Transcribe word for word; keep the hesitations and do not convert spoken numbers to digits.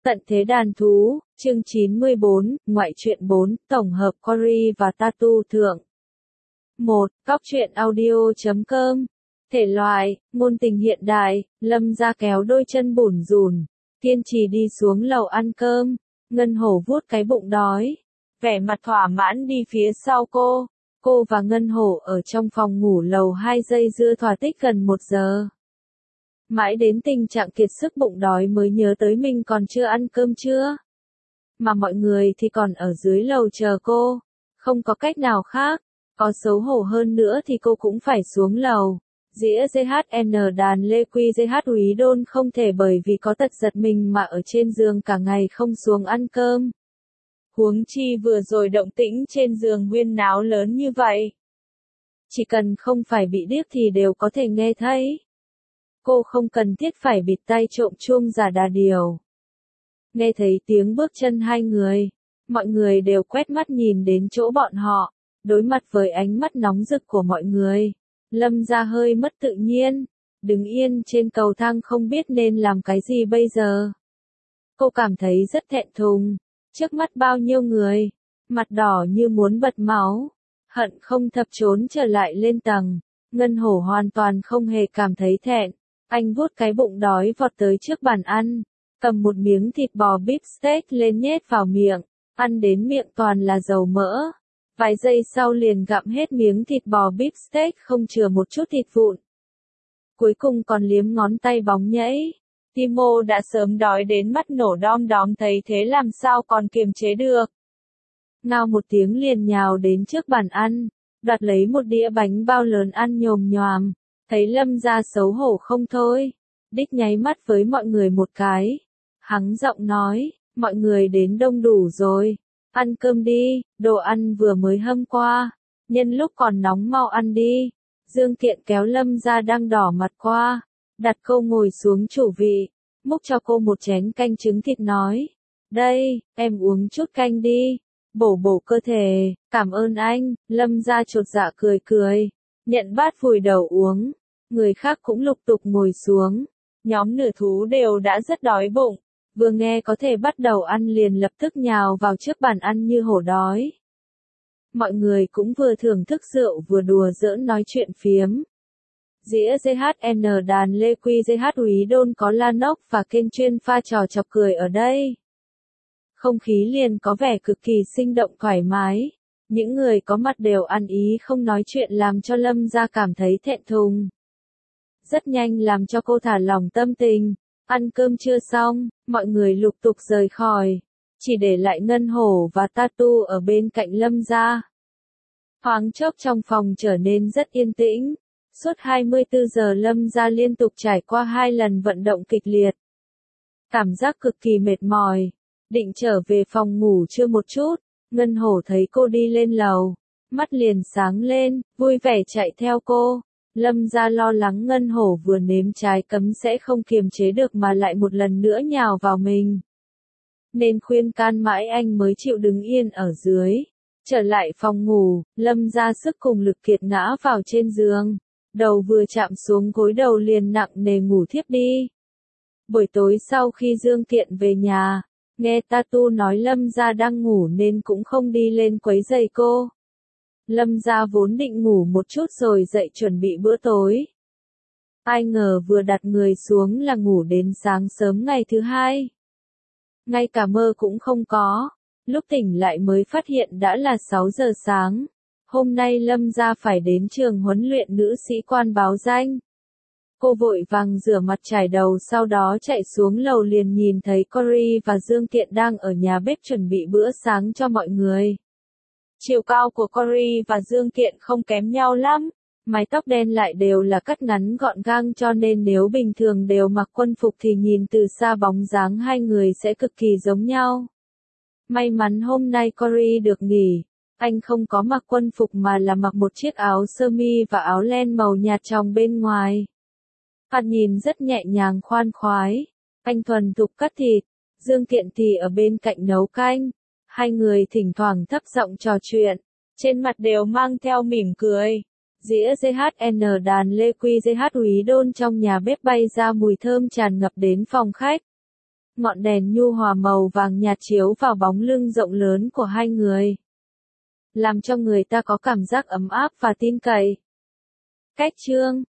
Tận thế đàn thú, chương chín mươi bốn, ngoại truyện bốn, tổng hợp Cory và Tattoo thượng. một. Góc truyện audio chấm com. Thể loại, ngôn tình hiện đại, Lâm Gia kéo đôi chân bủn rủn, kiên trì đi xuống lầu ăn cơm, Ngân Hổ vuốt cái bụng đói, vẻ mặt thỏa mãn đi phía sau cô. Cô và Ngân Hổ ở trong phòng ngủ lầu hai dây dưa thỏa thích gần một giờ. Mãi đến tình trạng kiệt sức bụng đói mới nhớ tới mình còn chưa ăn cơm trưa. Mà mọi người thì còn ở dưới lầu chờ cô. Không có cách nào khác. Có xấu hổ hơn nữa thì cô cũng phải xuống lầu. Dĩa giê hát en đàn Lê Quy giê hát Úy Đôn không thể bởi vì có tật giật mình mà ở trên giường cả ngày không xuống ăn cơm. Huống chi vừa rồi động tĩnh trên giường huyên náo lớn như vậy. Chỉ cần không phải bị điếc thì đều có thể nghe thấy. Cô không cần thiết phải bịt tai trộm chuông giả đà điều. Nghe thấy tiếng bước chân hai người, mọi người đều quét mắt nhìn đến chỗ bọn họ, đối mặt với ánh mắt nóng rực của mọi người. Lâm Gia hơi mất tự nhiên, đứng yên trên cầu thang không biết nên làm cái gì bây giờ. Cô cảm thấy rất thẹn thùng, trước mắt bao nhiêu người, mặt đỏ như muốn bật máu, hận không thập trốn trở lại lên tầng. Ngân Hổ hoàn toàn không hề cảm thấy thẹn. Anh vuốt cái bụng đói vọt tới trước bàn ăn, cầm một miếng thịt bò beef steak lên nhét vào miệng, ăn đến miệng toàn là dầu mỡ. Vài giây sau liền gặm hết miếng thịt bò beef steak không chừa một chút thịt vụn. Cuối cùng còn liếm ngón tay bóng nhẫy. Timo đã sớm đói đến mắt nổ đom đóm thấy thế làm sao còn kiềm chế được. Ngao một tiếng liền nhào đến trước bàn ăn, đoạt lấy một đĩa bánh bao lớn ăn nhồm nhoàm. Thấy Lâm Gia xấu hổ không thôi, đích nháy mắt với mọi người một cái. Hắng giọng nói, mọi người đến đông đủ rồi, ăn cơm đi, đồ ăn vừa mới hâm qua, nhân lúc còn nóng mau ăn đi. Dương Kiện kéo Lâm Gia đang đỏ mặt qua, đặt cô ngồi xuống chủ vị, múc cho cô một chén canh trứng thịt nói, đây, em uống chút canh đi, bổ bổ cơ thể. Cảm ơn anh. Lâm Gia chột dạ cười cười, nhận bát vùi đầu uống. Người khác cũng lục tục ngồi xuống. Nhóm nửa thú đều đã rất đói bụng, vừa nghe có thể bắt đầu ăn liền lập tức nhào vào trước bàn ăn như hổ đói. Mọi người cũng vừa thưởng thức rượu vừa đùa giỡn nói chuyện phiếm. Dĩa giê hát en đàn Lê Quy giê hát Úy Đôn có Lan Ốc và kênh chuyên pha trò chọc cười ở đây. Không khí liền có vẻ cực kỳ sinh động thoải mái. Những người có mặt đều ăn ý không nói chuyện làm cho Lâm Gia cảm thấy thẹn thùng. Rất nhanh làm cho cô thả lỏng tâm tình. Ăn cơm chưa xong, mọi người lục tục rời khỏi. Chỉ để lại Ngân Hổ và Tattoo ở bên cạnh Lâm Gia. Thoáng chốc trong phòng trở nên rất yên tĩnh. Suốt hai mươi tư giờ Lâm Gia liên tục trải qua hai lần vận động kịch liệt. Cảm giác cực kỳ mệt mỏi. Định trở về phòng ngủ trưa một chút. Ngân Hổ thấy cô đi lên lầu. Mắt liền sáng lên, vui vẻ chạy theo cô. Lâm Gia lo lắng Ngân Hổ vừa nếm trái cấm sẽ không kiềm chế được mà lại một lần nữa nhào vào mình. Nên khuyên can mãi anh mới chịu đứng yên ở dưới. Trở lại phòng ngủ, Lâm Gia sức cùng lực kiệt ngã vào trên giường. Đầu vừa chạm xuống gối đầu liền nặng nề ngủ thiếp đi. Buổi tối sau khi Dương Kiện về nhà, nghe Tattoo nói Lâm Gia đang ngủ nên cũng không đi lên quấy rầy cô. Lâm Gia vốn định ngủ một chút rồi dậy chuẩn bị bữa tối. Ai ngờ vừa đặt người xuống là ngủ đến sáng sớm ngày thứ hai. Ngay cả mơ cũng không có. Lúc tỉnh lại mới phát hiện đã là sáu giờ sáng. Hôm nay Lâm Gia phải đến trường huấn luyện nữ sĩ quan báo danh. Cô vội vàng rửa mặt chải đầu sau đó chạy xuống lầu liền nhìn thấy Cory và Dương Kiện đang ở nhà bếp chuẩn bị bữa sáng cho mọi người. Chiều cao của Cory và Dương Kiện không kém nhau lắm, mái tóc đen lại đều là cắt ngắn gọn gàng cho nên nếu bình thường đều mặc quân phục thì nhìn từ xa bóng dáng hai người sẽ cực kỳ giống nhau. May mắn hôm nay Cory được nghỉ, anh không có mặc quân phục mà là mặc một chiếc áo sơ mi và áo len màu nhạt trong bên ngoài. Hắn nhìn rất nhẹ nhàng khoan khoái, anh thuần thục cắt thịt, Dương Kiện thì ở bên cạnh nấu canh. Hai người thỉnh thoảng thấp giọng trò chuyện, trên mặt đều mang theo mỉm cười. Dĩa giê hát en đàn Lê Quy giê hát Úy Đôn trong nhà bếp bay ra mùi thơm tràn ngập đến phòng khách. Ngọn đèn nhu hòa màu vàng nhạt chiếu vào bóng lưng rộng lớn của hai người, làm cho người ta có cảm giác ấm áp và tin cậy. Cách chương